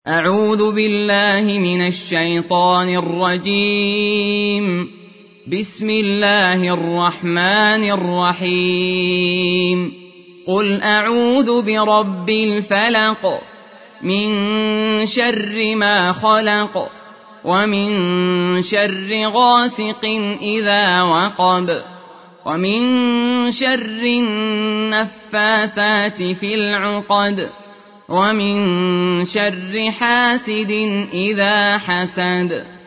أعوذ بالله من الشيطان الرجيم. بسم الله الرحمن الرحيم. قل أعوذ برب الفلق من شر ما خلق ومن شر غاسق إذا وقب ومن شر النفاثات في العقد ومن شر حاسد إذا حسد.